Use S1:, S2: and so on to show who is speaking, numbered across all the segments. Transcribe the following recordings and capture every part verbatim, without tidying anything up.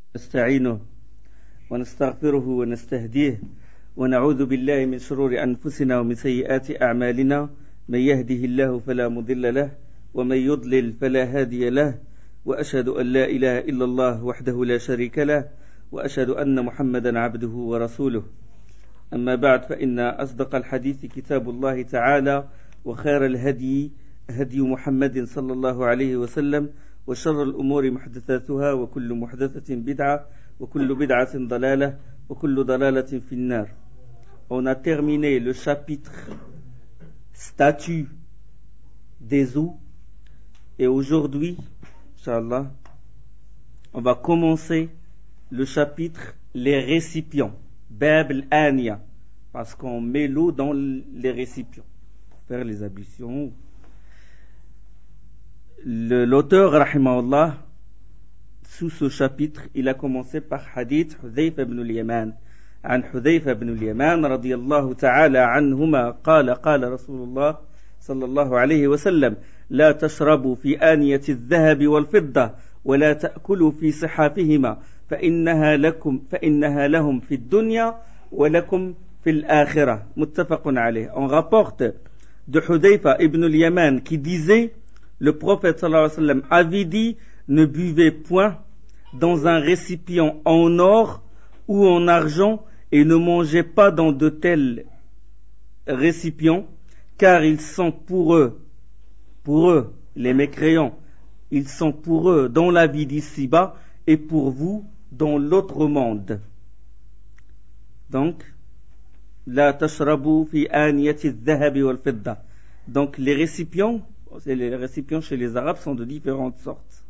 S1: نستعينه ونستغفره ونستهديه ونعوذ بالله من شرور أنفسنا ومن سيئات أعمالنا من يهده الله فلا مضل له ومن يضلل فلا هادي له وأشهد أن لا إله إلا الله وحده لا شريك له وأشهد أن محمدا عبده ورسوله أما بعد فإن أصدق الحديث كتاب الله تعالى وخير الهدي هدي محمد صلى الله عليه وسلم وشر الأمور محدثاتها وكل محدثة بدعة وكل بدعة ضلالة وكل ضلالة في النار. On a terminé le chapitre statut des eaux et aujourd'hui, Inch'Allah, on va commencer le chapitre les récipients, Bab al-Aniya, parce qu'on met l'eau dans les récipients, faire les ablutions. Le, l'auteur, rahimahullah, sous ce chapitre, il a commencé par hadith Hudhayfa ibn al-Yaman. عن حذيفة بن اليمان رضي الله تعالى عنهما قال قال رسول الله صلى الله عليه وسلم لا تشربوا في آنية الذهب والفضة ولا تأكلوا في صحافهما فإنها لكم فإنها لهم في الدنيا ولكم في الآخرة متفق عليه. On rapporte de Hudhayfa ibn al-Yaman qui disait le prophète sallallahu alayhi wa sallam avait dit ne buvez point dans un récipient en or ou en argent et ne mangez pas dans de tels récipients car ils sont pour eux pour eux les mécréants ils sont pour eux dans la vie d'ici-bas et pour vous dans l'autre monde. Donc la tashrabu fi aniyati adh-dhahabi wal fidda. Donc les récipients, les récipients chez les Arabes sont de différentes sortes.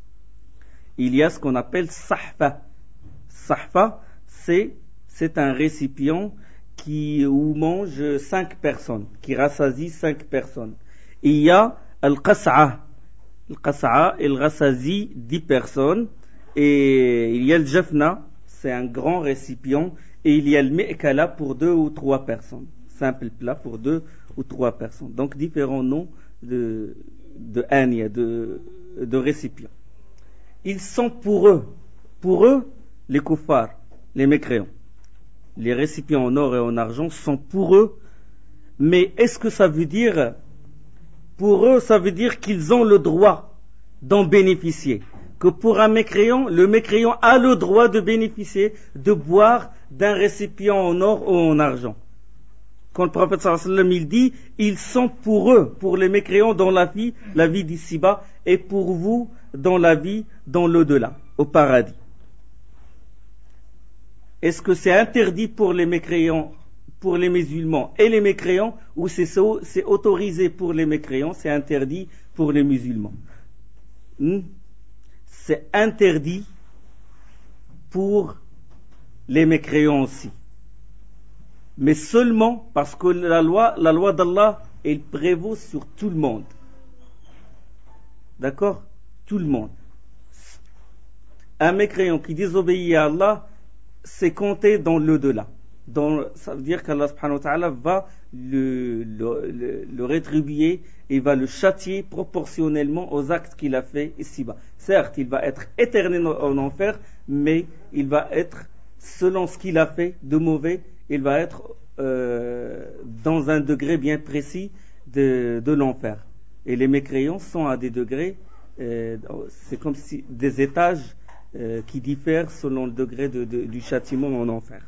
S1: Il y a ce qu'on appelle sahfa. Sahfa, c'est c'est un récipient qui où mange cinq personnes, qui rassasie cinq personnes. Il y a al-qas'a. Al-qas'a, il rassasie dix personnes. Et il y a le jafna, c'est un grand récipient. Et il y a le mi'kala pour deux ou trois personnes. Simple plat pour deux ou trois personnes. Donc différents noms de, de ania, de, de récipients. Ils sont pour eux, pour eux, les kuffars, les mécréants. Les récipients en or et en argent sont pour eux. Mais est-ce que ça veut dire, pour eux, ça veut dire qu'ils ont le droit d'en bénéficier? Que pour un mécréant, le mécréant a le droit de bénéficier, de boire d'un récipient en or ou en argent. Quand le prophète sallallahu alayhi wa sallam il dit, ils sont pour eux, pour les mécréants dans la vie, la vie d'ici-bas, et pour vous dans la vie, dans l'au-delà, au paradis. Est-ce que c'est interdit pour les mécréants, pour les musulmans et les mécréants, ou c'est, c'est autorisé pour les mécréants, c'est interdit pour les musulmans? hmm? C'est interdit pour les mécréants aussi. Mais seulement parce que la loi, la loi d'Allah, elle prévaut sur tout le monde. D'accord? Tout le monde. Un mécréant qui désobéit à Allah, c'est compté dans l'au-delà. Dans, ça veut dire qu'Allah subhanahu wa ta'ala va le, le, le, le rétribuer et va le châtier proportionnellement aux actes qu'il a fait ici-bas. Certes, il va être éternel en enfer, mais il va être, selon ce qu'il a fait de mauvais, il va être euh, dans un degré bien précis de, de l'enfer. Et les mécréants sont à des degrés, euh, c'est comme si des étages euh, qui diffèrent selon le degré de, de, du châtiment en enfer.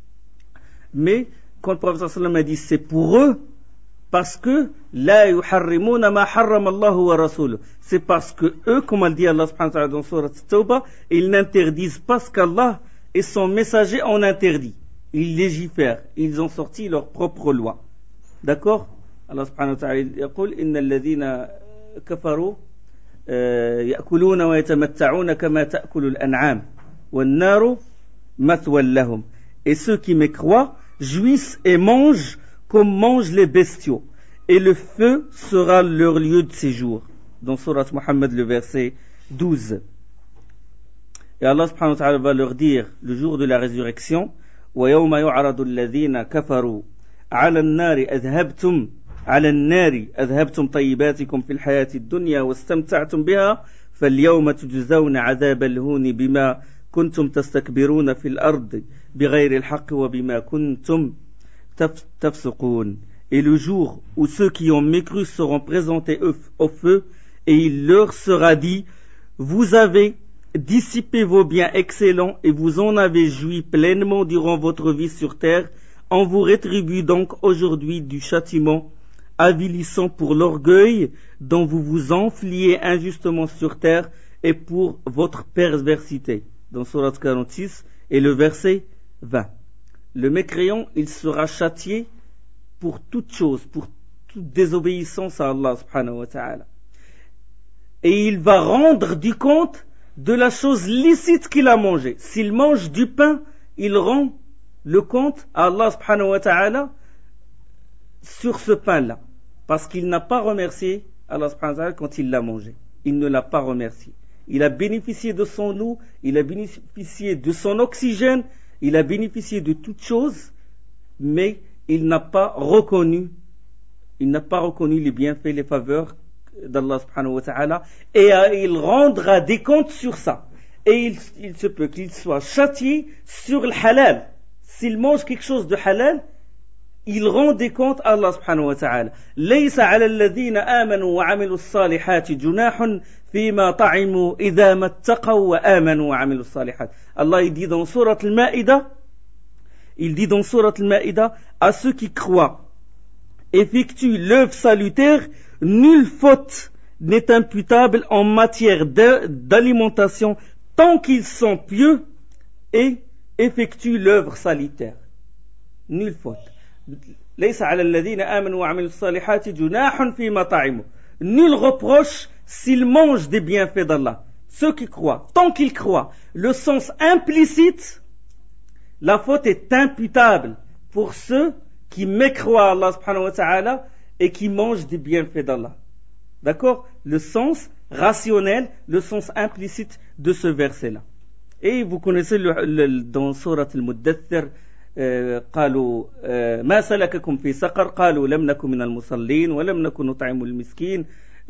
S1: Mais quand le prophète sallallahu alayhi wa sallam a dit c'est pour eux, parce que la yuharrimuna ma harrama Allahu wa rasuluhu, c'est parce que eux, comme a dit Allah subhanahu wa ta'ala dans Surat At-Tawbah, ils n'interdisent pas ce qu'Allah et son messager ont interdit. Ils légifèrent, ils ont sorti leur propre loi. D'accord? Allah subhanahu wa ta'ala yaqul inna alladhina kafaru ya'kuluna wa yatamatta'una kama ta'kulu al-an'am wan-naru mathwan lahum. Et ceux qui mécroient jouissent et mangent comme mangent les bestiaux, et le feu sera leur lieu de séjour. Dans Surat Muhammad, le verset douze. Et Allah subhanahu wa ta'ala va leur dire le jour de la résurrection وَيَوْمَ يُعْرَضُ الَّذِينَ كَفَرُوا عَلَى النَّارِ أَذْهَبْتُمْ على النار أذهبتم طيباتكم في الحياة الدنيا واستمتعتم بها فاليوم تجزون عذاب الهون بما كنتم تستكبرون في الأرض بغير الحق وبما كنتم تفسقون. Et le jour où ceux qui ont mécru seront présentés au feu, et il leur sera dit, vous avez dissipé vos biens excellents et vous en avez joui pleinement durant votre vie sur terre, on vous rétribue donc aujourd'hui du châtiment avilissant pour l'orgueil dont vous vous enfliez injustement sur terre et pour votre perversité. Dans Surat quarante-six et le verset vingt. Le mécréant, il sera châtié pour toute chose, pour toute désobéissance à Allah subhanahu wa ta'ala. Et il va rendre du compte de la chose licite qu'il a mangée. S'il mange du pain, il rend le compte à Allah subhanahu wa ta'ala sur ce pain-là. Parce qu'il n'a pas remercié Allah subhanahu wa ta'ala quand il l'a mangé. Il ne l'a pas remercié. Il a bénéficié de son eau, il a bénéficié de son oxygène, il a bénéficié de toutes choses, mais il n'a pas reconnu, il n'a pas reconnu les bienfaits, les faveurs d'Allah subhanahu wa ta'ala, et il rendra des comptes sur ça. Et il, il se peut qu'il soit châtié sur le halal. S'il mange quelque chose de halal, il rend des comptes à Allah subhanahu wa ta'ala. ليس على الذين آمنوا وعملوا الصالحات جناح فيما طعموا إذا ما اتقوا وآمنوا وعملوا الصالحات. Allah il dit dans Surat al-Ma'idah, il dit dans Surat al-Ma'idah, à ceux qui croient, effectuent l'œuvre salutaire, nulle faute n'est imputable en matière de, d'alimentation tant qu'ils sont pieux et effectuent l'œuvre salutaire. Nulle faute. ليس على الذين آمنوا وعملوا الصالحات جناح فيما طعموا. Nul reproche s'ils mangent des bienfaits d'Allah. Ceux qui croient, tant qu'ils croient, le sens implicite, la faute est imputable pour ceux qui mécroient Allah subhanahu wa ta'ala et qui mangent des bienfaits d'Allah. D'accord? Le sens rationnel, le sens implicite de ce verset-là. Et vous connaissez le, le, dans Surat al-Muddathir, قالوا ما سلككم في سقر قالوا لم نكن من المصلين ولم نكن نطعم المسكين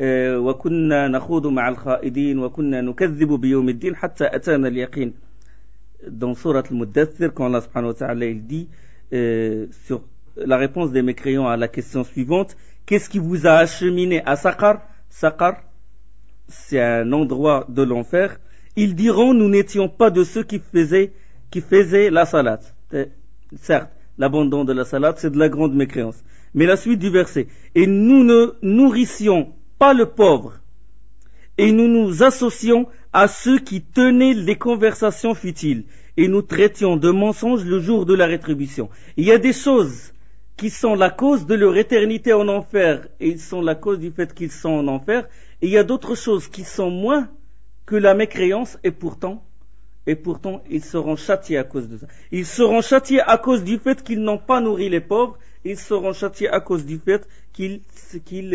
S1: وكنا نخوض مع الخائضين وكنا نكذب بيوم الدين حتى أتانا اليقين. Dans Surat al-Muddathir, quand Allah subhanahu wa ta'ala il dit euh, sur la réponse des mécréants à la question suivante, qu'est-ce qui vous a acheminé à Saqar? Saqar, c'est un endroit de l'enfer. Ils diront, nous n'étions pas de ceux qui faisaient, qui faisaient la salat. Certes, l'abandon de la salade, c'est de la grande mécréance. Mais la suite du verset, et nous ne nourrissions pas le pauvre, et nous nous associons à ceux qui tenaient les conversations futiles, et nous traitions de mensonges le jour de la rétribution. Il y a des choses qui sont la cause de leur éternité en enfer, et ils sont la cause du fait qu'ils sont en enfer, et il y a d'autres choses qui sont moins que la mécréance, et pourtant, Et pourtant, ils seront châtiés à cause de ça. Ils seront châtiés à cause du fait qu'ils n'ont pas nourri les pauvres. Ils seront châtiés à cause du fait qu'ils, qu'ils,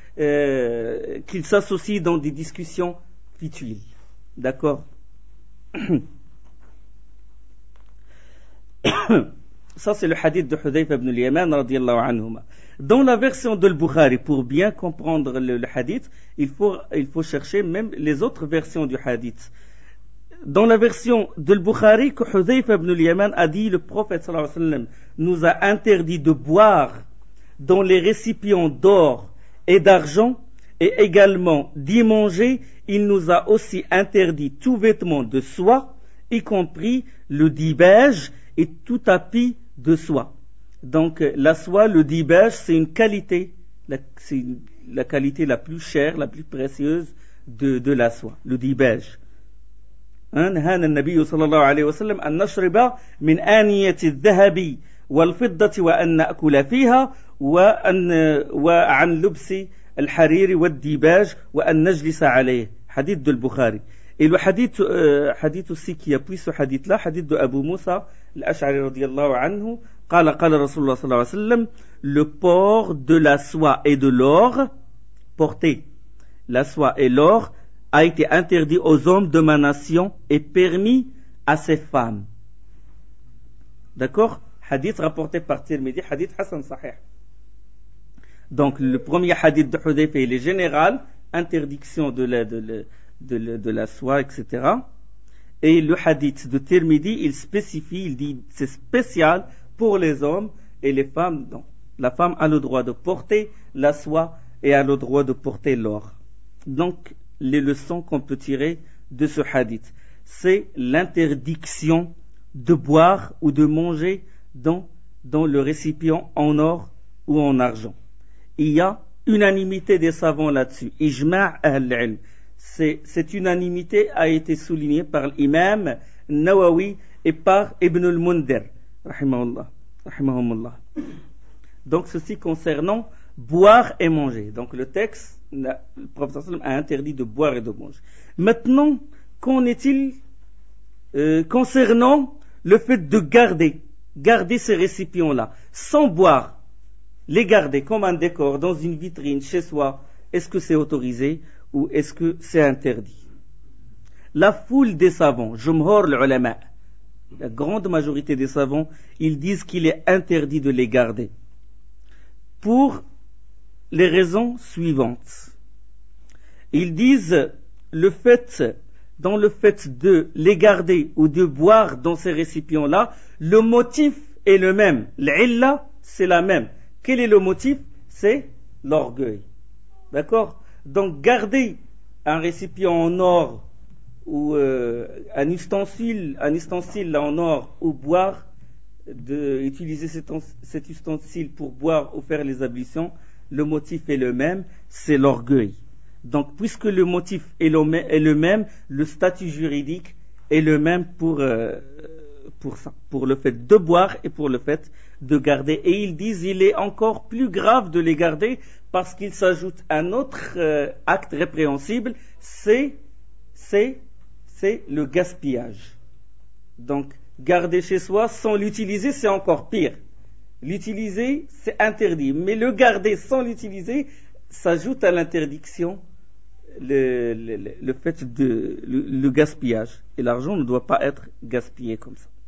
S1: euh, qu'ils s'associent dans des discussions futiles. D'accord? Ça, c'est le hadith de Hudhayfa ibn al-Yaman, radiyallahu anhuma. Dans la version de al-Bukhari, pour bien comprendre le, le hadith, il faut, il faut chercher même les autres versions du hadith. Dans la version de al-Bukhari, que Hudhayfa ibn al-Yaman a dit, le prophète sallallahu alayhi wa sallam nous a interdit de boire dans les récipients d'or et d'argent, et également d'y manger. Il nous a aussi interdit tout vêtement de soie, y compris le dibège et tout tapis de soie. Donc la soie, le dibège, c'est une qualité, la, c'est une, la qualité la plus chère, la plus précieuse de, de la soie, le dibège. نهانا النبي صلى الله عليه وسلم أن نشرب من آنية الذهب والفضة وأن نأكل فيها وأن وعن لبس الحرير والديباج وأن نجلس عليه. Hadith de Bukhari. Et le hadith, euh, hadith aussi qui appuie ce hadith-là, hadith de Abu Musa al-Ash'ari radiyallahu anhu, قال قال رسول الله صلى الله عليه وسلم, le port de la soie et de l'or, porter la soie et l'or, a été interdit aux hommes de ma nation et permis à ses femmes. D'accord? Hadith rapporté par Tirmidhi, hadith Hassan Sahih. Donc le premier hadith de Hudhayfa, il est général, interdiction de la, de, la, de, la, de la soie, et cetera. Et le hadith de Tirmidhi, il spécifie, il dit c'est spécial pour les hommes et les femmes. Non. La femme a le droit de porter la soie et a le droit de porter l'or. Donc, les leçons qu'on peut tirer de ce hadith, c'est l'interdiction de boire ou de manger dans, dans le récipient en or ou en argent. Il y a unanimité des savants là-dessus. Ijma' ahl al-ilm. C'est, cette unanimité a été soulignée par l'imam Nawawi et par Ibn al-Mundhir, rahimahullah, rahimahumullah. Donc, ceci concernant boire et manger. Donc, le texte, le prophète a interdit de boire et de manger. Maintenant, qu'en est-il euh, concernant le fait de garder, garder ces récipients-là, sans boire, les garder comme un décor dans une vitrine chez soi, est-ce que c'est autorisé ou est-ce que c'est interdit? La foule des savants, jumhur l'ulama, la grande majorité des savants, ils disent qu'il est interdit de les garder. Pour les raisons suivantes. Ils disent le fait, dans le fait de les garder ou de boire dans ces récipients-là, le motif est le même. L'illa, c'est la même. Quel est le motif? C'est l'orgueil. D'accord? Donc garder un récipient en or ou euh, un ustensile, un ustensile en or ou boire, de utiliser cet, cet ustensile pour boire ou faire les ablutions, le motif est le même, c'est l'orgueil. Donc, puisque le motif est le, est le même, le statut juridique est le même pour, euh, pour ça, pour le fait de boire et pour le fait de garder. Et ils disent il est encore plus grave de les garder parce qu'il s'ajoute un autre euh, acte répréhensible, c'est, c'est, c'est le gaspillage. Donc, garder chez soi sans l'utiliser, c'est encore pire. L'utiliser, c'est interdit. Mais le garder sans l'utiliser, s'ajoute à l'interdiction le, le, le fait de le, le gaspillage. Et l'argent ne doit pas être gaspillé comme ça.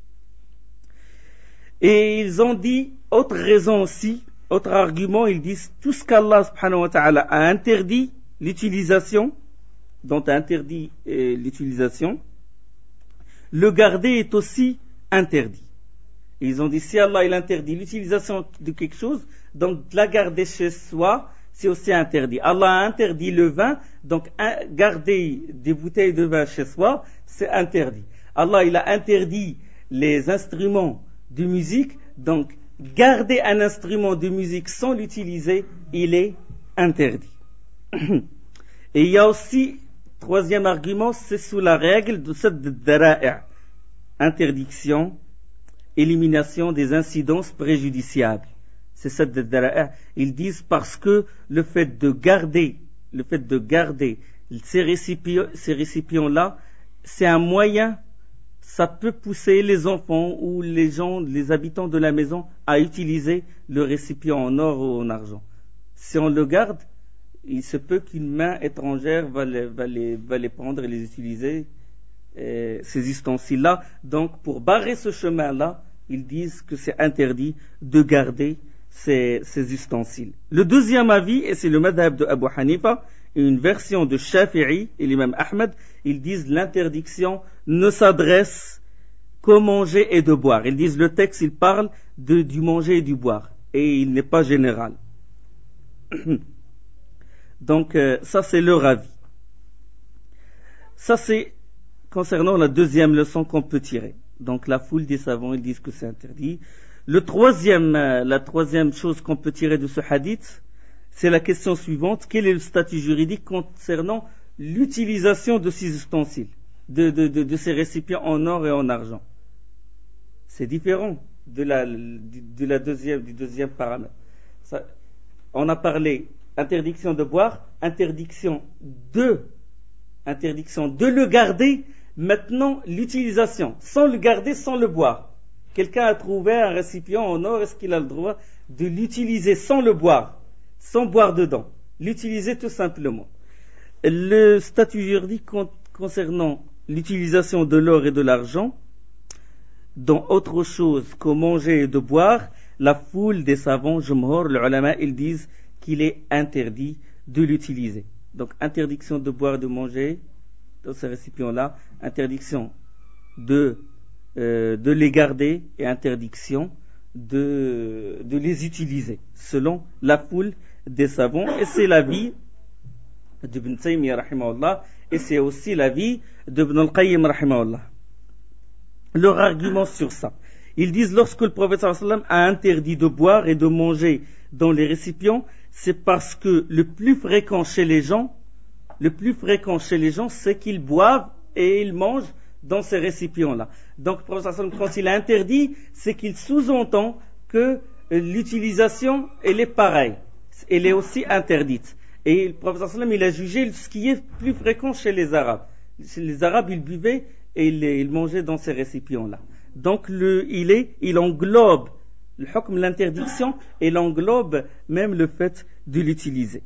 S1: Et ils ont dit, autre raison aussi, autre argument, ils disent tout ce qu'Allah subhanahu wa ta'ala a interdit l'utilisation, dont a interdit euh, l'utilisation, le garder est aussi interdit. Et ils ont dit, si Allah il interdit l'utilisation de quelque chose, donc la garder chez soi, c'est aussi interdit. Allah a interdit le vin, donc garder des bouteilles de vin chez soi, c'est interdit. Allah il a interdit les instruments de musique, donc garder un instrument de musique sans l'utiliser, il est interdit. Et il y a aussi, troisième argument, c'est sous la règle de cette dara'a, interdiction, élimination des incidences préjudiciables. C'est cette dara'a. Ils disent parce que le fait de garder, le fait de garder ces récipients, ces récipients-là, c'est un moyen, ça peut pousser les enfants ou les gens, les habitants de la maison à utiliser le récipient en or ou en argent. Si on le garde, il se peut qu'une main étrangère va les, va les, va les prendre et les utiliser, euh, ces ustensiles-là. Donc, pour barrer ce chemin-là, ils disent que c'est interdit de garder ces, ces ustensiles. Le deuxième avis, et c'est le madhab de Abu Hanifa, une version de Shafi'i et l'imam Ahmed, ils disent l'interdiction ne s'adresse qu'au manger et de boire. Ils disent le texte, il parle de, du manger et du boire, et il n'est pas général. Donc, euh, ça c'est leur avis. Ça c'est concernant la deuxième leçon qu'on peut tirer. Donc, la foule des savants, ils disent que c'est interdit. Le troisième, euh, la troisième chose qu'on peut tirer de ce hadith, c'est la question suivante. Quel est le statut juridique concernant l'utilisation de ces ustensiles, de, de, de, de ces récipients en or et en argent? C'est différent de la, de la deuxième, du deuxième paramètre. Ça, on a parlé interdiction de boire, interdiction de, interdiction de le garder. Maintenant, l'utilisation, sans le garder, sans le boire. Quelqu'un a trouvé un récipient en or, est-ce qu'il a le droit de l'utiliser sans le boire, sans boire dedans? L'utiliser tout simplement. Le statut juridique concernant l'utilisation de l'or et de l'argent, dans autre chose qu'au manger et de boire, la foule des savants, jumhur, les ulama, ils disent qu'il est interdit de l'utiliser. Donc, interdiction de boire et de manger dans ces récipients-là, interdiction de, euh, de les garder et interdiction de, de les utiliser, selon la foule des savants. Et c'est l'avis d'Ibn Taymiyyah rahimahullah, et c'est aussi l'avis d'Ibn al-Qayyim rahimahullah. Leur argument sur ça, ils disent lorsque le prophète sallallahu alayhi wa sallam a interdit de boire et de manger dans les récipients, c'est parce que le plus fréquent chez les gens, le plus fréquent chez les gens, c'est qu'ils boivent et ils mangent dans ces récipients-là. Donc, le prophète sallallahu alayhi wa sallam, quand il a interdit, c'est qu'il sous-entend que l'utilisation, elle est pareille, elle est aussi interdite. Et le prophète sallallahu alayhi wa sallam, il a jugé ce qui est plus fréquent chez les Arabes. Les Arabes, ils buvaient et ils, ils mangeaient dans ces récipients-là. Donc, le, il, est, il englobe le hukm, l'interdiction, et il englobe même le fait de l'utiliser.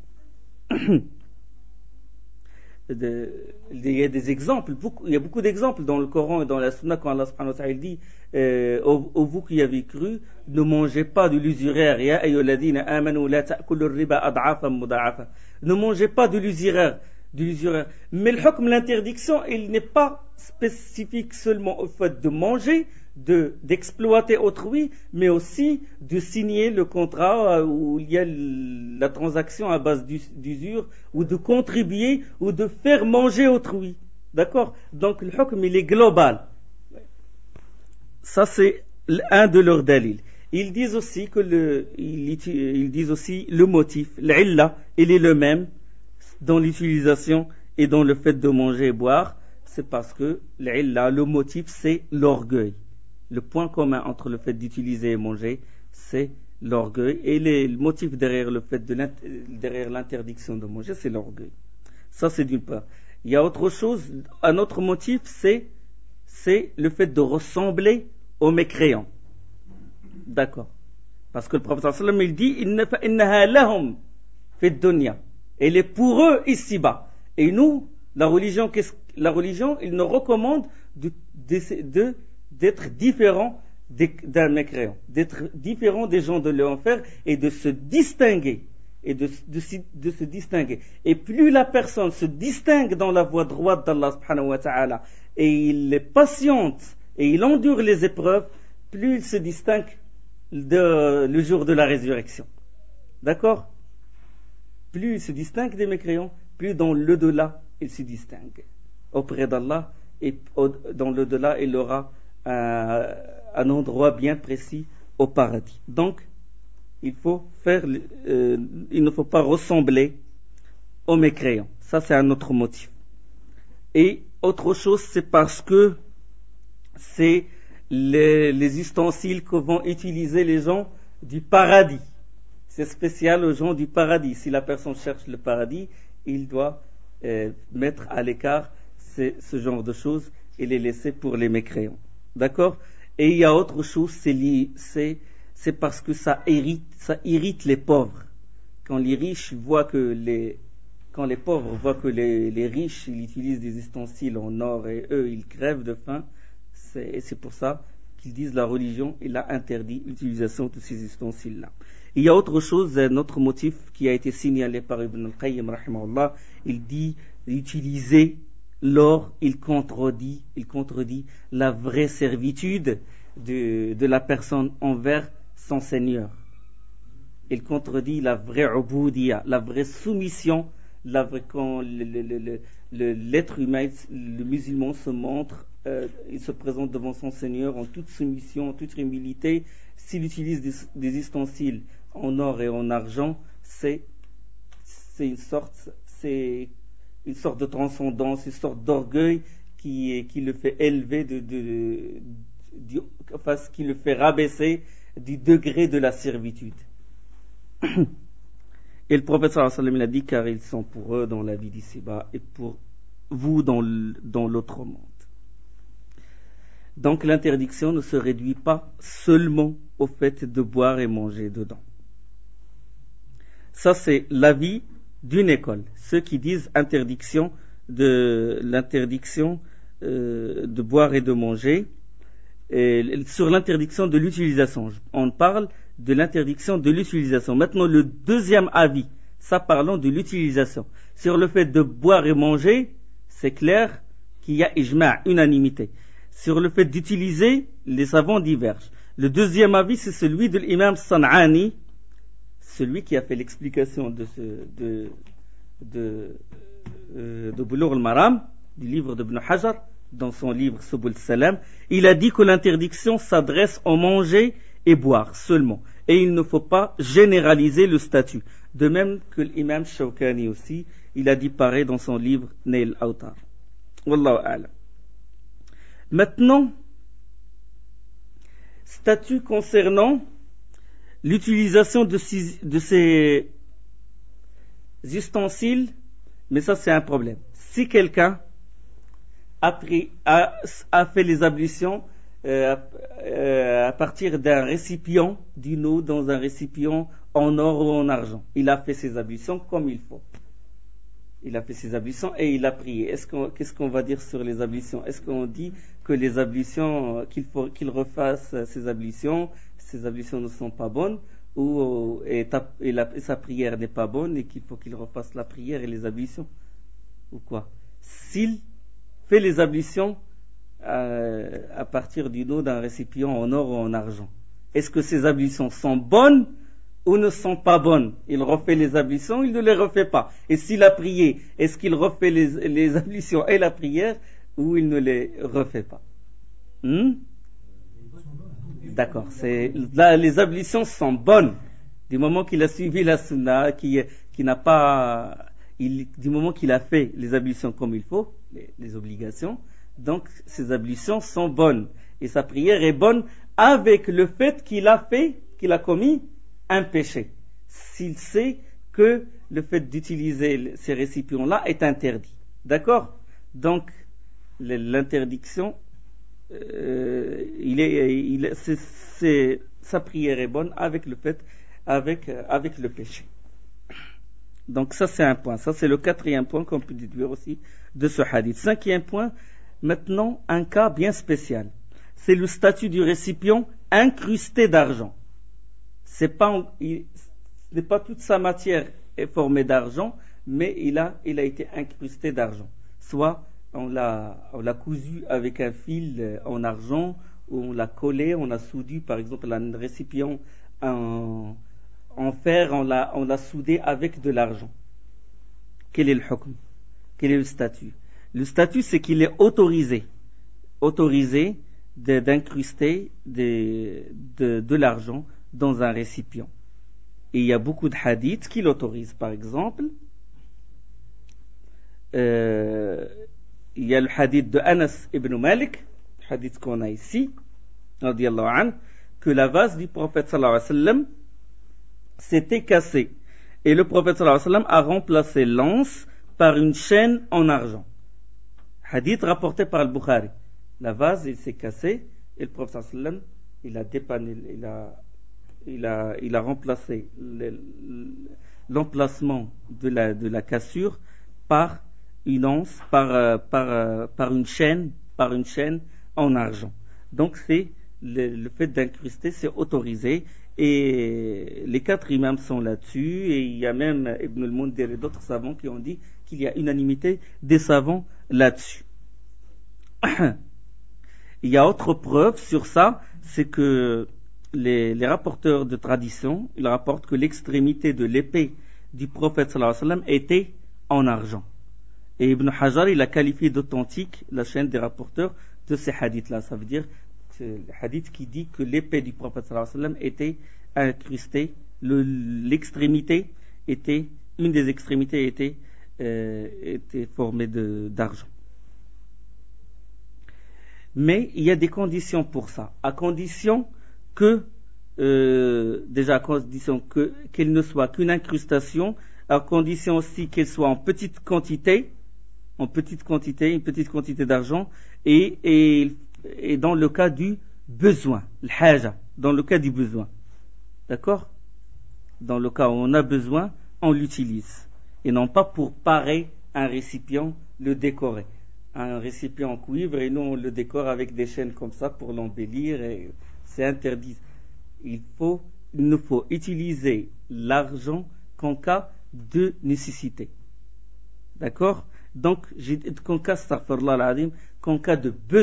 S1: De, il y a des exemples, beaucoup, il y a beaucoup d'exemples dans le Coran et dans la Sunna quand Allah subhanahu wa ta'ala dit euh, ô, ô vous qui avez cru, ne mangez pas de l'usuraire. Ya ayyuhalladhina amanu la ta'kulu ar-riba ad'afan mudha'afa. Ne mangez pas de l'usuraire, de l'usuraire. Mais le hukm, l'interdiction, il n'est pas spécifique seulement au fait de manger, de d'exploiter autrui, mais aussi de signer le contrat où il y a la transaction à base d'usure, ou de contribuer, ou de faire manger autrui. D'accord? Donc le hukm, il est global. Ça, c'est un de leurs dalils. Ils disent aussi que le, ils, ils disent aussi le motif, l'illa, il est le même dans l'utilisation et dans le fait de manger et boire. C'est parce que l'illa, le motif, c'est l'orgueil. Le point commun entre le fait d'utiliser et manger, c'est l'orgueil. Et les, le motif derrière le fait de derrière l'interdiction de manger, c'est l'orgueil. Ça, c'est d'une part. Il y a autre chose, un autre motif, c'est, c'est le fait de ressembler aux mécréants. D'accord. Parce que le prophète sallallahu alayhi wa sallam, il dit innaha lahum fi dunya. Elle est pour eux ici-bas. Et nous, la religion, qu'est-ce, la religion, il nous recommande de, de, de d'être différent d'un mécréant, d'être différent des gens de l'enfer et de se distinguer, et de, de, de se distinguer. Et plus la personne se distingue dans la voie droite d'Allah subhanahu wa ta'ala, et il est patiente, et il endure les épreuves, plus il se distingue de, le jour de la résurrection. D'accord? Plus il se distingue des mécréants, plus dans l'au-delà, il se distingue auprès d'Allah, et dans l'au-delà, il aura un, un endroit bien précis au paradis. Donc, il faut faire, euh, il ne faut pas ressembler aux mécréants. Ça, c'est un autre motif. Et autre chose, c'est parce que c'est les, les ustensiles que vont utiliser les gens du paradis. C'est spécial aux gens du paradis. Si la personne cherche le paradis, il doit euh, mettre à l'écart ce, ce genre de choses et les laisser pour les mécréants. D'accord? Et il y a autre chose, c'est, c'est, c'est parce que ça irrite, ça irrite les pauvres. Quand les riches voient que les, quand les pauvres voient que les, les riches, ils utilisent des ustensiles en or et eux, ils crèvent de faim, c'est, et c'est pour ça qu'ils disent la religion, il a interdit l'utilisation de ces ustensiles-là. Il y a autre chose, un autre motif qui a été signalé par Ibn al-Qayyim rahimahullah, il dit utiliser l'or, il contredit, il contredit la vraie servitude de, de la personne envers son Seigneur. Il contredit la vraie ubudiyya, la vraie soumission, la vraie, quand le, le, le, le, l'être humain, le musulman se montre, euh, il se présente devant son Seigneur en toute soumission, en toute humilité. S'il utilise des, des ustensiles en or et en argent, c'est, c'est une sorte, c'est une sorte de transcendance, une sorte d'orgueil qui, qui le fait élever, de, de, de, enfin, qui le fait rabaisser du degré de la servitude. Et le prophète sallallahu alayhi wa sallam a dit, car ils sont pour eux dans la vie d'ici-bas et pour vous dans, dans l'autre monde. Donc l'interdiction ne se réduit pas seulement au fait de boire et manger dedans. Ça, c'est l'avis d'une école. Ceux qui disent interdiction de l'interdiction euh, de boire et de manger, et sur l'interdiction de l'utilisation. On parle de l'interdiction de l'utilisation. Maintenant, le deuxième avis, ça parlons de l'utilisation. Sur le fait de boire et manger, c'est clair qu'il y a ijma', unanimité. sur le fait d'utiliser, les savants divergent. Le deuxième avis, c'est celui de l'imam San'ani, celui qui a fait l'explication de ce, de, de, euh, de Bulugh al-Maram, du livre d'Ibn Hajar, dans son livre Subul Salam. Il a dit que l'interdiction s'adresse au manger et boire seulement. Et il ne faut pas généraliser le statut. De même que l'imam Shawkani aussi, il a dit pareil dans son livre Nail Autar. Wallahu a'lam. Maintenant, statut concernant l'utilisation de ces, de ces ustensiles, mais ça c'est un problème. Si quelqu'un a, pris, a, a fait les ablutions euh, euh, à partir d'un récipient, d'une eau dans un récipient en or ou en argent, il a fait ses ablutions comme il faut. Il a fait ses ablutions et il a prié. Est-ce qu'on, qu'est-ce qu'on va dire sur les ablutions? Est-ce qu'on dit que les ablutions, qu'il faut qu'il refasse ses ablutions, ses ablutions ne sont pas bonnes, ou et, ta, et, la, et sa prière n'est pas bonne et qu'il faut qu'il refasse la prière et les ablutions, ou quoi? S'il fait les ablutions euh, à partir d'une eau d'un récipient en or ou en argent, est-ce que ces ablutions sont bonnes ou ne sont pas bonnes? Il refait les ablutions, il ne les refait pas. Et s'il a prié, est-ce qu'il refait les, les ablutions et la prière, ou il ne les refait pas? hmm D'accord. C'est, là, les ablutions sont bonnes. Du moment qu'il a suivi la sunna, qui, qui n'a pas, il, du moment qu'il a fait les ablutions comme il faut, les, les obligations, donc ces ablutions sont bonnes. Et sa prière est bonne avec le fait qu'il a fait, qu'il a commis un péché. S'il sait que le fait d'utiliser ces récipients-là est interdit. D'accord? Donc, l'interdiction, euh, il est, il est, c'est, c'est, sa prière est bonne avec le fait, avec, avec le péché. Donc ça c'est un point. Ça c'est le quatrième point qu'on peut déduire aussi de ce hadith. Cinquième point, maintenant un cas bien spécial. C'est le statut du récipient incrusté d'argent. C'est pas, il, ce n'est pas toute sa matière est formée d'argent, mais il a, il a été incrusté d'argent. Soit on l'a, on l'a cousu avec un fil en argent, ou on l'a collé, on l'a soudé, par exemple, un récipient en, en fer, on l'a, on l'a soudé avec de l'argent. Quel est le hukm? Quel est le statut? Le statut, c'est qu'il est autorisé, autorisé de, d'incruster de, de, de l'argent dans un récipient. Et il y a beaucoup de hadiths qui l'autorisent. Par exemple, euh, il y a le hadith de Anas ibn Malik, le hadith qu'on a ici, radiyallahu anhu, que la vase du prophète sallallahu alayhi wa sallam s'était cassée. Et le prophète sallallahu alayhi wa sallam a remplacé l'anse par une chaîne en argent. Hadith rapporté par le Bukhari. La vase, il s'est cassé, et le prophète sallallahu alayhi wa sallam, il a dépanné, il a Il a, il a remplacé le, l'emplacement de la, de la cassure par une anse, par, par, par une chaîne, par une chaîne en argent. Donc c'est le, le fait d'incruster, c'est autorisé. Et les quatre imams sont là-dessus. Et il y a même Ibn al-Mundhir et d'autres savants qui ont dit qu'il y a unanimité des savants là-dessus. Il y a autre preuve sur ça, c'est que Les, les rapporteurs de tradition, ils rapportent que l'extrémité de l'épée du prophète sallallahu alayhi wa sallam était en argent. Et Ibn Hajar, il a qualifié d'authentique la chaîne des rapporteurs de ces hadiths-là. Ça veut dire que le hadith qui dit que l'épée du prophète sallallahu alayhi wa sallam était incrustée, le, l'extrémité était, une des extrémités était, euh, était formée de, d'argent. Mais il y a des conditions pour ça. À condition que, euh, déjà à condition que, qu'elle ne soit qu'une incrustation, à condition aussi qu'elle soit en petite quantité, en petite quantité, une petite quantité d'argent, et, et, et dans le cas du besoin, l'haja, dans le cas du besoin. D'accord? Dans le cas où on a besoin, on l'utilise. Et non pas pour parer un récipient, le décorer. Un récipient en cuivre, et nous on le décore avec des chaînes comme ça pour l'embellir, et c'est interdit. Il faut, il ne faut utiliser l'argent qu'en cas de nécessité. D'accord? Donc, j'ai, qu'en cas, astaghfirullah al-azim, qu'en cas de besoin.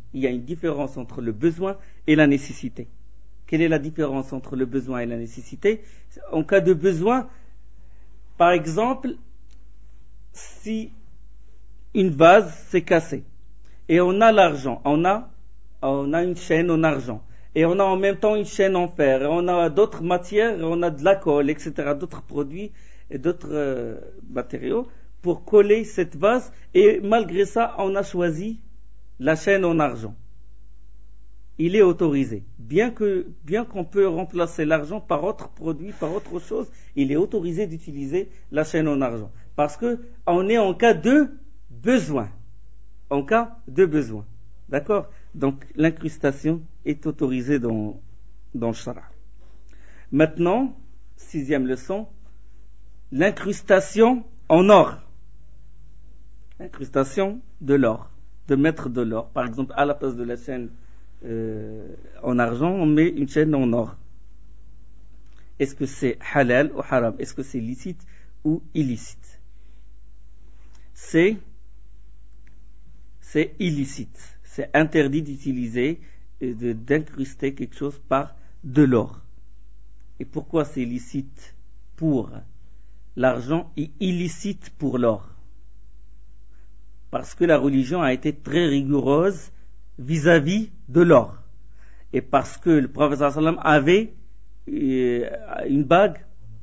S1: Il y a une différence entre le besoin et la nécessité. Quelle est la différence entre le besoin et la nécessité? En cas de besoin, par exemple, si une vase s'est cassée et on a l'argent, on a, on a une chaîne en argent et on a en même temps une chaîne en fer et on a d'autres matières, on a de la colle, et cetera, d'autres produits et d'autres euh, matériaux pour coller cette vase, et malgré ça, on a choisi la chaîne en argent. Il est autorisé. Bien que, bien qu'on peut remplacer l'argent par autre produit, par autre chose, il est autorisé d'utiliser la chaîne en argent. Parce que on est en cas de besoin. En cas de besoin. D'accord? Donc, l'incrustation est autorisée dans, dans le Shara. Maintenant, sixième leçon, l'incrustation en or. L'incrustation de l'or. De mettre de l'or. Par exemple, à la place de la chaîne Euh, en argent, on met une chaîne en or. Est-ce que c'est halal ou haram? Est-ce que c'est licite ou illicite? C'est, c'est illicite. C'est interdit d'utiliser et de, d'incruster quelque chose par de l'or. Et pourquoi c'est licite pour l'argent et illicite pour l'or? Parce que la religion a été très rigoureuse vis-à-vis de l'or. Et parce que le prophète sallam avait une bague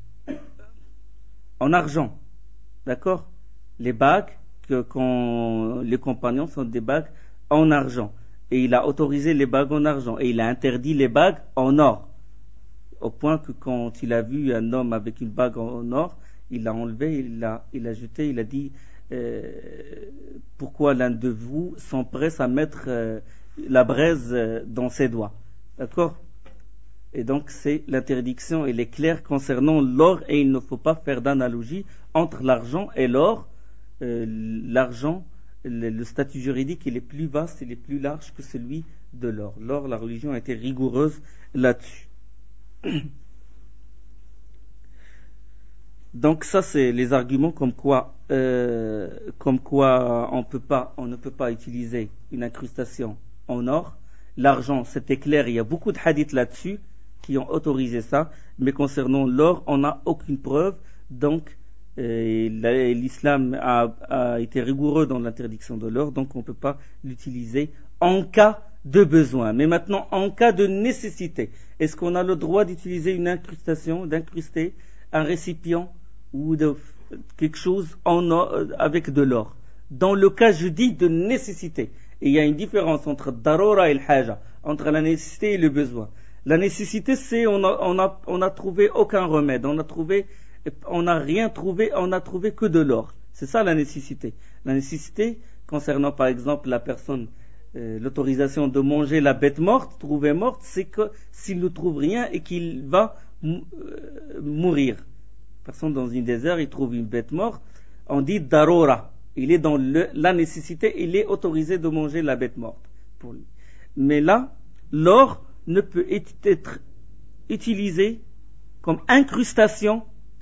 S1: en argent. D'accord? Les bagues, que, quand les compagnons sont des bagues en argent. Et il a autorisé les bagues en argent. Et il a interdit les bagues en or. Au point que quand il a vu un homme avec une bague en or, il l'a enlevé, il l'a, il l'a jeté, il a dit Euh, pourquoi l'un de vous s'empresse à mettre euh, la braise euh, dans ses doigts. D'accord? Et donc c'est l'interdiction, elle est claire concernant l'or, et il ne faut pas faire d'analogie entre l'argent et l'or. Euh, l'argent, le, le statut juridique, il est plus vaste, il est plus large que celui de l'or. L'or, la religion a été rigoureuse là-dessus. Donc ça, c'est les arguments comme quoi, euh, comme quoi on peut pas, on ne peut pas utiliser une incrustation en or. L'argent, c'était clair, il y a beaucoup de hadiths là-dessus qui ont autorisé ça, mais concernant l'or, on n'a aucune preuve. Donc euh, l'islam a, a été rigoureux dans l'interdiction de l'or, donc on ne peut pas l'utiliser en cas de besoin. Mais maintenant, en cas de nécessité, est-ce qu'on a le droit d'utiliser une incrustation, d'incruster un récipient ou de quelque chose en or, avec de l'or? Dans le cas, je dis, de nécessité. Et il y a une différence entre darura et l'haja, entre la nécessité et le besoin. La nécessité, c'est on a, on a, on a trouvé aucun remède, on a trouvé, on n'a rien trouvé, on a trouvé que de l'or. C'est ça la nécessité. La nécessité, concernant par exemple la personne, euh, l'autorisation de manger la bête morte, trouvée morte, c'est que s'il ne trouve rien et qu'il va mou- euh, mourir. Personne dans une désert, il trouve une bête morte, on dit darura. Il est dans le, la nécessité, il est autorisé de manger la bête morte pour lui. Mais là, l'or ne peut être utilisé comme incrustation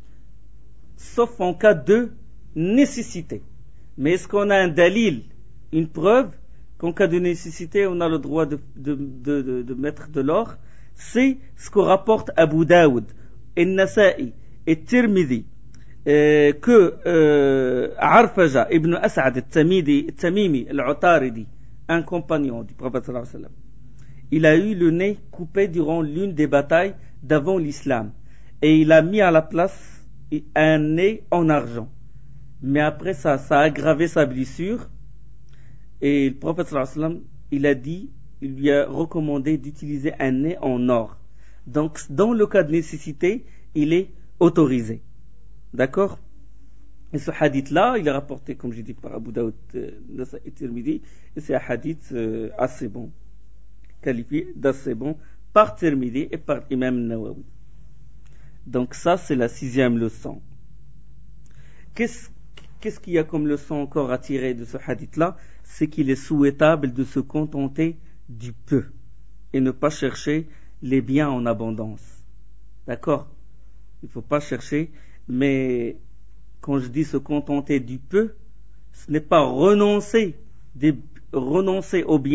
S1: sauf en cas de nécessité. Mais est-ce qu'on a un dalil, une preuve qu'en cas de nécessité on a le droit de, de, de, de, de mettre de l'or? C'est ce que rapporte Abu Daoud et Nasa'i et Tirmidhi, euh, que euh, Arfaja ibn As'ad al-Tamimi al-Utaridi, un compagnon du prophète sallallahu alayhi wa sallam, il a eu le nez coupé durant l'une des batailles d'avant l'islam, et il a mis à la place un nez en argent. Mais après ça, ça a aggravé sa blessure, et le prophète sallallahu alayhi wa sallam, il a dit, il lui a recommandé d'utiliser un nez en or. Donc, dans le cas de nécessité, il est autorisé. D'accord? Et ce hadith-là, il est rapporté, comme j'ai dit, par Abu Daoud euh, et Tirmidhi, et c'est un hadith euh, assez bon, qualifié d'assez bon par Tirmidhi et par Imam Nawawi. Donc ça, c'est la sixième leçon. Qu'est-ce, qu'est-ce qu'il y a comme leçon encore à tirer de ce hadith-là? C'est qu'il est souhaitable de se contenter du peu et ne pas chercher les biens en abondance. D'accord? Il ne faut pas chercher, mais quand je dis se contenter du peu, ce n'est pas renoncer, des, renoncer aux biens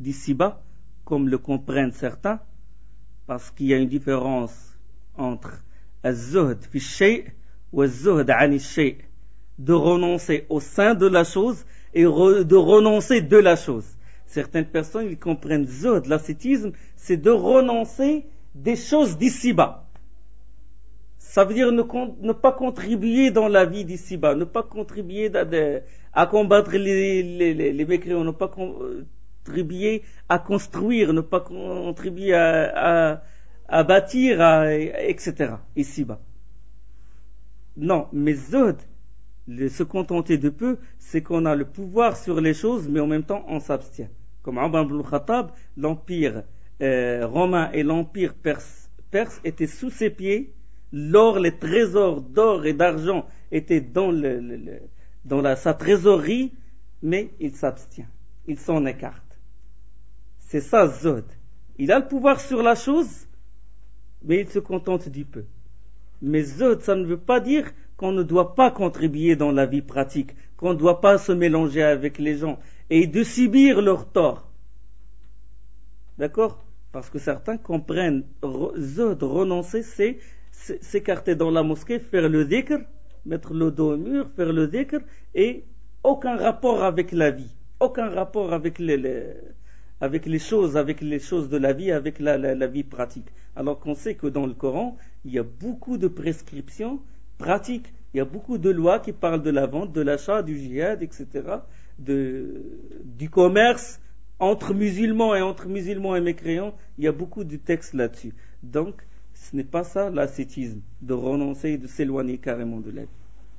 S1: d'ici-bas, comme le comprennent certains, parce qu'il y a une différence entre az-zuhd fi shay' ou az-zuhd 'an ash-shay', de renoncer au sein de la chose et re, de renoncer de la chose. Certaines personnes, ils comprennent zuhd, l'ascétisme, c'est de renoncer des choses d'ici-bas. Ça veut dire ne, ne pas contribuer dans la vie d'ici-bas, ne pas contribuer à, à combattre les, les, les, les mécréants, ne pas contribuer à construire, ne pas contribuer à, à, à bâtir, à, et cetera. Ici-bas. Non, mais zuhd, le, se contenter de peu, c'est qu'on a le pouvoir sur les choses, mais en même temps on s'abstient. Comme Omar ibn al-Khattab, l'empire euh, romain et l'empire perse, perse étaient sous ses pieds. L'or, les trésors d'or et d'argent étaient dans, le, le, le, dans la, sa trésorerie, mais il s'abstient, il s'en écarte. C'est ça zuhd. Il a le pouvoir sur la chose, mais il se contente du peu. Mais zuhd, ça ne veut pas dire qu'on ne doit pas contribuer dans la vie pratique, qu'on ne doit pas se mélanger avec les gens et de subir leurs torts. D'accord? Parce que certains comprennent zuhd, renoncer, c'est s'écarter dans la mosquée, faire le dhikr, mettre le dos au mur, faire le dhikr, et aucun rapport avec la vie, aucun rapport avec les, les, avec les choses, avec les choses de la vie, avec la, la, la vie pratique. Alors qu'on sait que dans le Coran, il y a beaucoup de prescriptions pratiques, il y a beaucoup de lois qui parlent de la vente, de l'achat, du djihad, et cetera, de, du commerce entre musulmans et entre musulmans et mécréants. Il y a beaucoup de textes là-dessus. Donc, ce n'est pas ça l'ascétisme, de renoncer et de s'éloigner carrément de l'aide.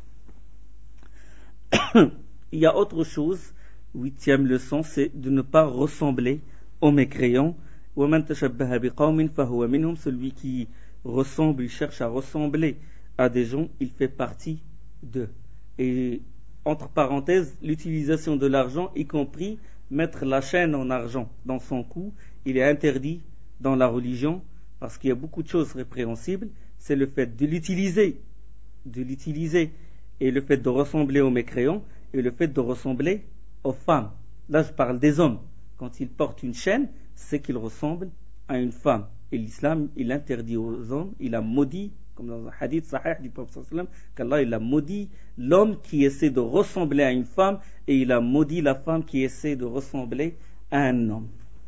S1: Il y a autre chose, huitième leçon, c'est de ne pas ressembler aux mécréants. Celui qui ressemble, il cherche à ressembler à des gens, il fait partie d'eux. Et entre parenthèses, l'utilisation de l'argent, y compris mettre la chaîne en argent dans son cou, il est interdit dans la religion. Parce qu'il y a beaucoup de choses répréhensibles, c'est le fait de l'utiliser, de l'utiliser, et le fait de ressembler aux mécréants, et le fait de ressembler aux femmes. Là, je parle des hommes. Quand ils portent une chaîne, c'est qu'ils ressemblent à une femme. Et l'islam, il interdit aux hommes, il a maudit, comme dans un hadith sahih du prophète sallallahu alayhi wa sallam, qu'Allah, il a maudit l'homme qui essaie de ressembler à une femme, et il a maudit la femme qui essaie de ressembler à un homme.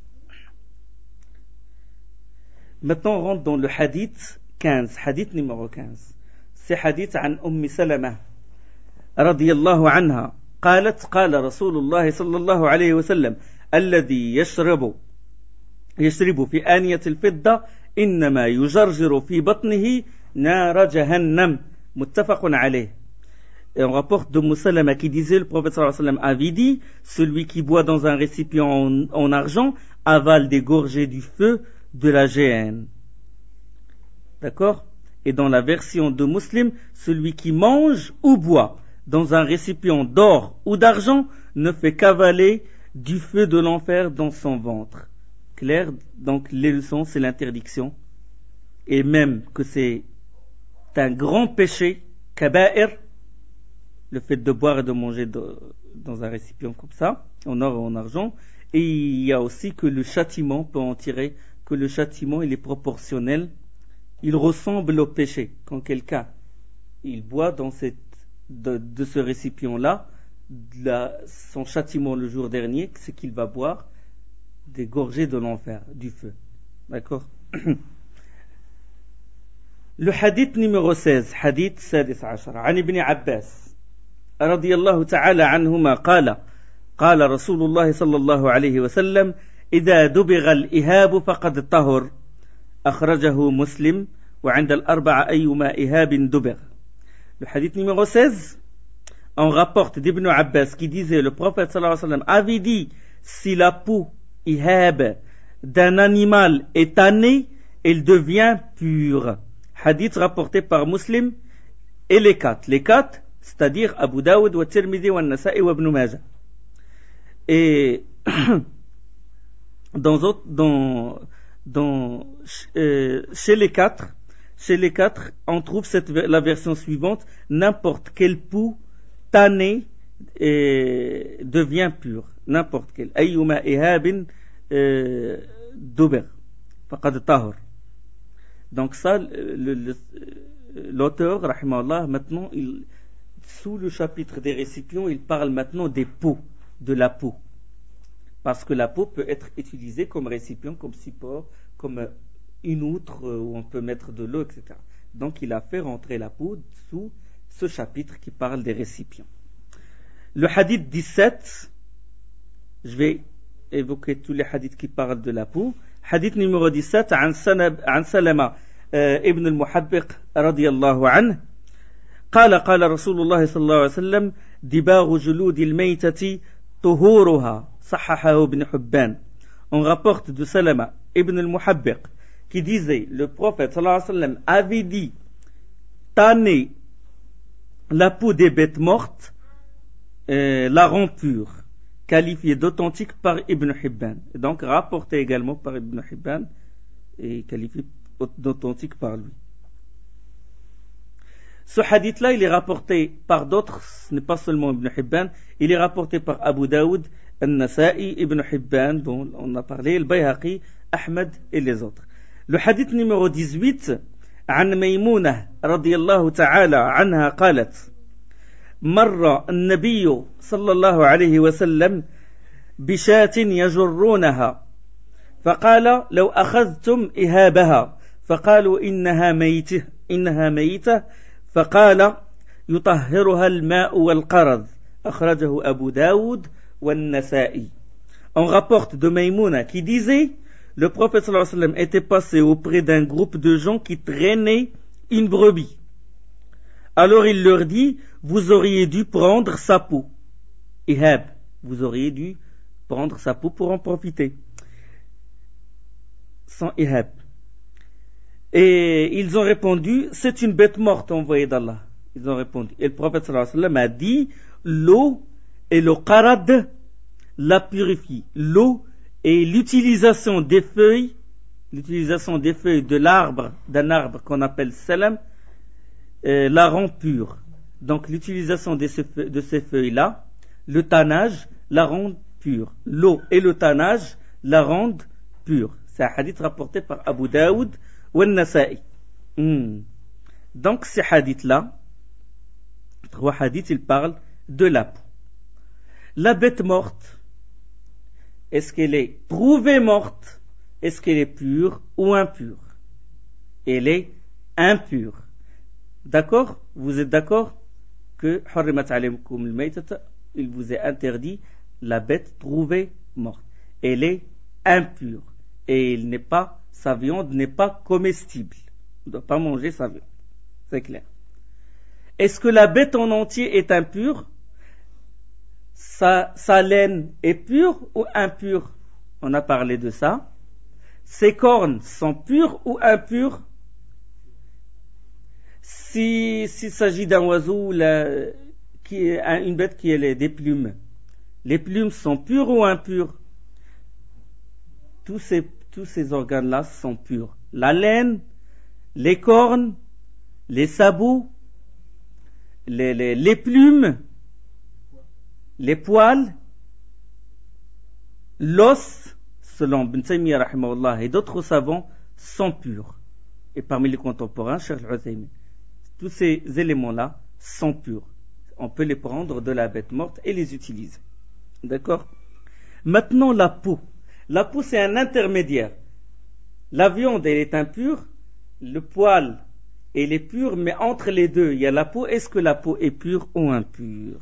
S1: Maintenant, on rentre dans le hadith quinze, hadith numéro quinze. C'est hadith عن أم سلمة رضي الله عنها قالت قال رسول الله صلى الله عليه وسلم الذي يشرب يشرب في آنية الفضة إنما يجرجر في بطنه نار جهنم متفق عليه. Et on rapporte de Umm Salama qui disait, le prophète sallallahu alayhi wa sallam avait dit, celui qui boit dans un récipient en, en argent avale des gorgées du feu de la géhenne. D'accord? Et dans la version de Muslim, celui qui mange ou boit dans un récipient d'or ou d'argent ne fait qu'avaler du feu de l'enfer dans son ventre. Clair? Donc les leçons, c'est l'interdiction. Et même que c'est un grand péché, kaba'ir, le fait de boire et de manger de, dans un récipient comme ça, en or ou en argent. Et il y a aussi que le châtiment peut en tirer, que le châtiment il est proportionnel, il ressemble au péché. Quand quelqu'un il boit dans cette, de, de ce récipient-là, la, son châtiment le jour dernier, c'est qu'il va boire des gorgées de l'enfer, du feu. D'accord? Le hadith numéro seize, hadith سادس عشر, عن ابن عباس رضي الله تعالى عنهما قال قال رسول الله صلى الله عليه وسلم إذا دبغ الإهاب فقد طهر أخرجه مسلم وعند الأربعة أيما إهاب دبغ. Le hadith numéro seize, on rapporte d'Ibn Abbas qui disait, le prophète sallallahu alayhi wa sallam avait dit, si la peau ihab d'un animal est tannée, elle devient pure. Hadith rapporté par Muslim et les quatre. Les quatre, c'est-à-dire Abu Daoud, wa Tirmidhi, wa Nasa'i, wa Ibn Majah. Et dans, autres, dans, dans euh, chez les quatre, chez les quatre, on trouve cette, la version suivante, n'importe quelle peau tannée devient pure. N'importe quelle. Ayyuma ihabin euh, dober, faqad tahor. Donc ça, le, le, l'auteur, rahimahullah, maintenant, il, sous le chapitre des récipients, il parle maintenant des pots, de la peau. Parce que la peau peut être utilisée comme récipient, comme support, comme une outre où on peut mettre de l'eau, et cetera. Donc il a fait rentrer la peau sous ce chapitre qui parle des récipients. Le hadith dix-sept, je vais évoquer tous les hadiths qui parlent de la peau. Hadith numéro dix-sept, عن سلمة ابن المحبق رضي الله عنه قال قال رسول الله صلى الله عليه وسلم دباغ جلود الميتة طهورها صححه ابن حبان. On rapporte de Salama ibn al-Muhabbiq qui disait, le prophète sallallahu alayhi wa sallam avait dit, tanner la peau des bêtes mortes euh, la rend pure, qualifié d'authentique par Ibn Hibban, et donc rapporté également par Ibn Hibban et qualifié d'authentique par lui. Ce hadith-là, il est rapporté par d'autres, ce n'est pas seulement Ibn Hibban, il est rapporté par Abu Daoud, Al-Nasa'i, Ibn Hibban, dont on a parlé, Al-Bayhaqi, Ahmed et les autres. Le hadith numéro dix-huit, عن ميمونة رضي الله تعالى عنها قالت مر النبي صلى الله عليه وسلم بشاة يجرونها فقال لو أخذتم إهابها فقالوا إنها ميتة إنها ميتة فقال يطهرها الماء والقرض أخرجه أبو داود والنسائي. On rapporte de Maïmouna qui disait, le prophète sallallahu alayhi wa sallam était passé auprès d'un groupe de gens qui traînaient une brebis. Alors il leur dit, vous auriez dû prendre sa peau. Ihab, vous auriez dû prendre sa peau pour en profiter. Sans ihab. Et ils ont répondu, c'est une bête morte envoyée d'Allah. Ils ont répondu. Et le prophète sallallahu alayhi wa sallam a dit, l'eau et le qarad la purifie. L'eau et l'utilisation des feuilles, l'utilisation des feuilles de l'arbre, d'un arbre qu'on appelle salam, euh, la rend pure. Donc l'utilisation de ces, feuilles, de ces feuilles-là, le tannage la rend pure. L'eau et le tannage la rendent pure. C'est un hadith rapporté par Abu Daoud ou Al-Nasa'i. Hmm. Donc ces hadiths-là, trois hadiths, ils parlent de la peau. La bête morte, est-ce qu'elle est prouvée morte? Est-ce qu'elle est pure ou impure? Elle est impure. D'accord? Vous êtes d'accord que il vous est interdit la bête trouvée morte. Elle est impure et il n'est pas, sa viande n'est pas comestible. On ne doit pas manger sa viande. C'est clair. Est-ce que la bête en entier est impure? Sa, sa laine est pure ou impure? On a parlé de ça. Ses cornes sont pures ou impures? Si, s'il s'agit d'un oiseau, la, qui est une bête qui a des plumes, les plumes sont pures ou impures? Tous ces, tous ces organes-là sont purs. La laine, les cornes, les sabots, les, les, les plumes, les poils, l'os, selon Ibn Taymiyyah rahimahullah et d'autres savants, sont purs. Et parmi les contemporains, Cheikh Al-Uthaymin, tous ces éléments-là sont purs. On peut les prendre de la bête morte et les utiliser. D'accord? Maintenant, la peau. La peau, c'est un intermédiaire. La viande, elle est impure. Le poil, elle est pure. Mais entre les deux, il y a la peau. Est-ce que la peau est pure ou impure?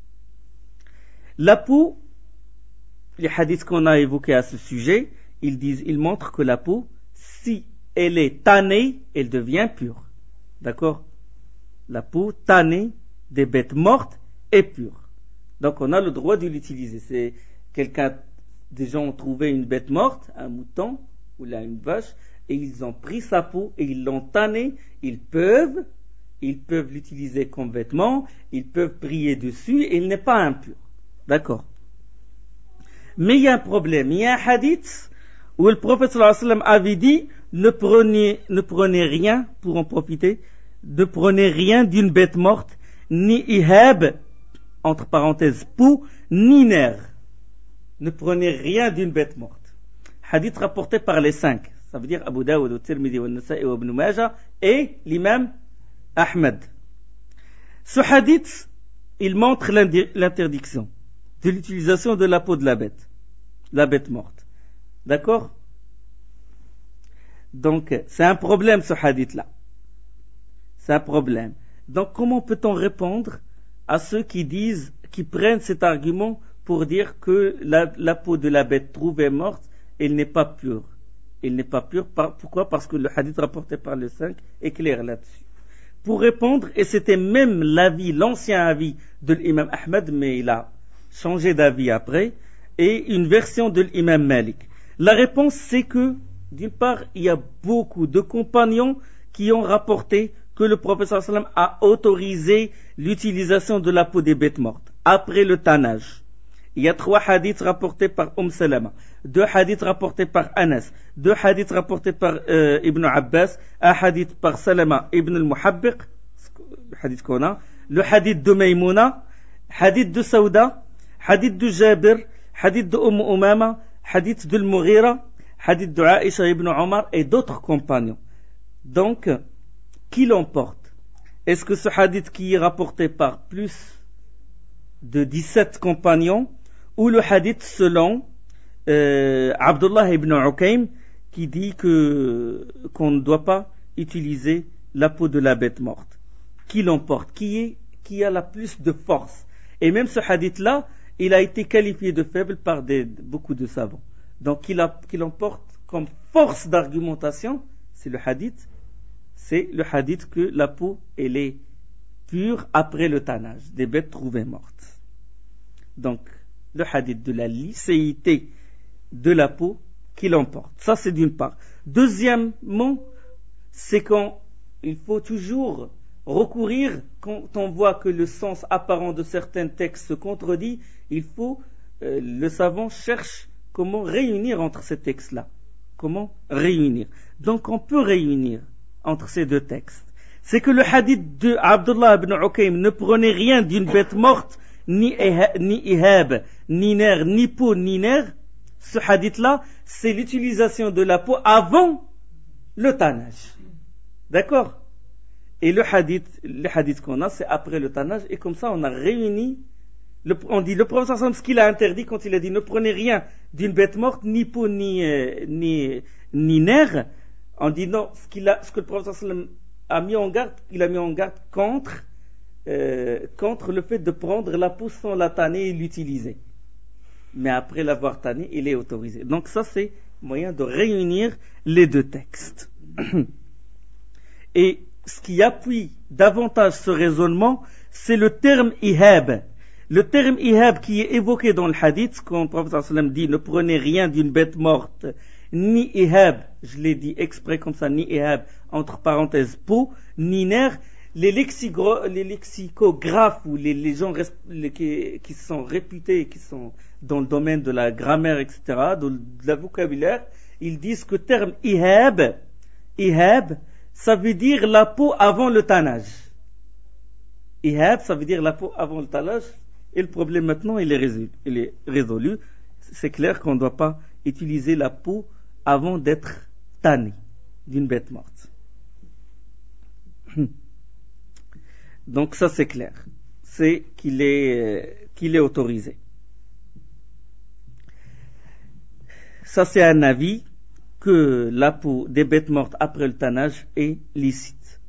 S1: La peau, les hadiths qu'on a évoqués à ce sujet, ils disent, ils montrent que la peau, si elle est tannée, elle devient pure. D'accord? La peau tannée des bêtes mortes est pure. Donc on a le droit de l'utiliser. C'est quelqu'un, des gens ont trouvé une bête morte, un mouton ou là une vache, et ils ont pris sa peau et ils l'ont tannée. Ils peuvent, ils peuvent l'utiliser comme vêtement, ils peuvent prier dessus et il n'est pas impur. D'accord. Mais il y a un problème. Il y a un hadith où le prophète sallallahu alayhi wa sallam avait dit, ne prenez, ne prenez rien pour en profiter, ne prenez rien d'une bête morte, ni ihab, entre parenthèses, pou, ni nerf. Ne prenez rien d'une bête morte. hadith rapporté par les cinq. Ça veut dire Abu Dawud, au Tirmidhi, au Nasa'i, au Ibn Majah et l'imam Ahmed. Ce hadith, il montre l'interdiction de l'utilisation de la peau de la bête, la bête morte. D'accord? Donc, c'est un problème ce hadith-là. C'est un problème. Donc, comment peut-on répondre à ceux qui disent, qui prennent cet argument pour dire que la, la peau de la bête trouvée morte, elle n'est pas pure. Elle n'est pas pure. Pourquoi? Parce que le hadith rapporté par les cinq est clair là-dessus. Pour répondre, et c'était même l'avis, l'ancien avis de l'imam Ahmed, mais il a changé d'avis après, et une version de l'imam Malik. La réponse, c'est que, d'une part, il y a beaucoup de compagnons qui ont rapporté que le prophète sallallahu alayhi wa sallam a autorisé l'utilisation de la peau des bêtes mortes après le tannage. Il y a trois hadiths rapportés par Umm Salama, deux hadiths rapportés par Anas, deux hadiths rapportés par euh, Ibn Abbas, un hadith par Salama ibn al-Muhabbiq, le hadith qu'on a, le hadith de Maïmouna, hadith de Saouda, hadith de Jabir, hadith de Umm Umama, hadith de Al-Mughira, hadith de Aïcha ibn Omar et d'autres compagnons. Donc, qui l'emporte? Est-ce que ce hadith qui est rapporté par plus de dix-sept compagnons, ou le hadith selon euh, Abdullah ibn Ukaym qui dit que qu'on ne doit pas utiliser la peau de la bête morte? Qui l'emporte? Qui est qui a la plus de force? Et même ce hadith-là, il a été qualifié de faible par des, beaucoup de savants. Donc, qui, la, qui l'emporte comme force d'argumentation, c'est le hadith. C'est le hadith que la peau, elle est pure après le tannage des bêtes trouvées mortes. Donc, le hadith de la licéité de la peau qui l'emporte. Ça, c'est d'une part. Deuxièmement, c'est quand il faut toujours recourir, quand on voit que le sens apparent de certains textes se contredit, il faut, euh, le savant cherche comment réunir entre ces textes-là. Comment réunir? Donc, on peut réunir entre ces deux textes. C'est que le hadith de Abdullah ibn Ukaym ne prenait rien d'une bête morte, ni ihab, ni nerf, ni peau, ni nerf. Ce hadith-là, c'est l'utilisation de la peau avant le tannage. D'accord? Et le hadith, le hadith qu'on a, c'est après le tannage, et comme ça, on a réuni, le, on dit, le prophète sallallahu alayhi wa sallam, ce qu'il a interdit quand il a dit, ne prenez rien d'une bête morte, ni peau, ni, euh, ni, ni nerf. On dit non, ce, qu'il a, ce que le prophète sallallahu alayhi wa sallam a mis en garde, il a mis en garde contre, euh, contre le fait de prendre la peau sans la tanner et l'utiliser. Mais après l'avoir tanné, il est autorisé. Donc ça, c'est moyen de réunir les deux textes. Et ce qui appuie davantage ce raisonnement, c'est le terme ihab. Le terme ihab qui est évoqué dans le hadith, quand le prophète sallallahu alayhi wa sallam dit ne prenez rien d'une bête morte, ni ihab, je l'ai dit exprès comme ça, ni ihab, entre parenthèses, peau, ni nerf. Les, lexigro, les lexicographes ou les, les gens les, qui, qui sont réputés, qui sont dans le domaine de la grammaire, et cetera, de, de la vocabulaire, ils disent que le terme ihab, ihab, ça veut dire la peau avant le tannage. Ihab, ça veut dire la peau avant le tannage. Et le problème maintenant, il est résolu. Il est résolu. C'est clair qu'on ne doit pas utiliser la peau avant d'être tanné d'une bête morte. Donc ça c'est clair. C'est qu'il est, qu'il est autorisé. Ça c'est un avis que la peau des bêtes mortes après le tannage est licite.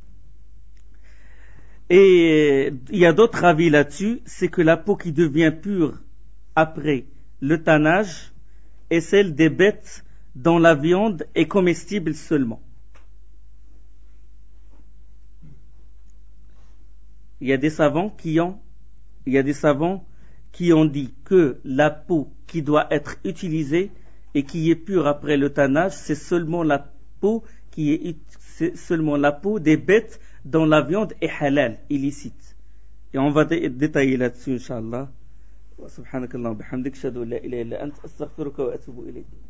S1: Et il y a d'autres avis là-dessus, c'est que la peau qui devient pure après le tannage est celle des bêtes dont la viande est comestible seulement. Il y a des savants qui ont, il y a des savants qui ont dit que la peau qui doit être utilisée et qui est pure après le tannage, c'est seulement la peau qui est, c'est seulement la peau des bêtes dont la viande est halal, illicite. Et on va dé- détailler là-dessus, Inch'Allah. Subhanakallah wa bihamdik, ashhadu an la ilaha illa anta, astaghfiruka wa atubu ilayk.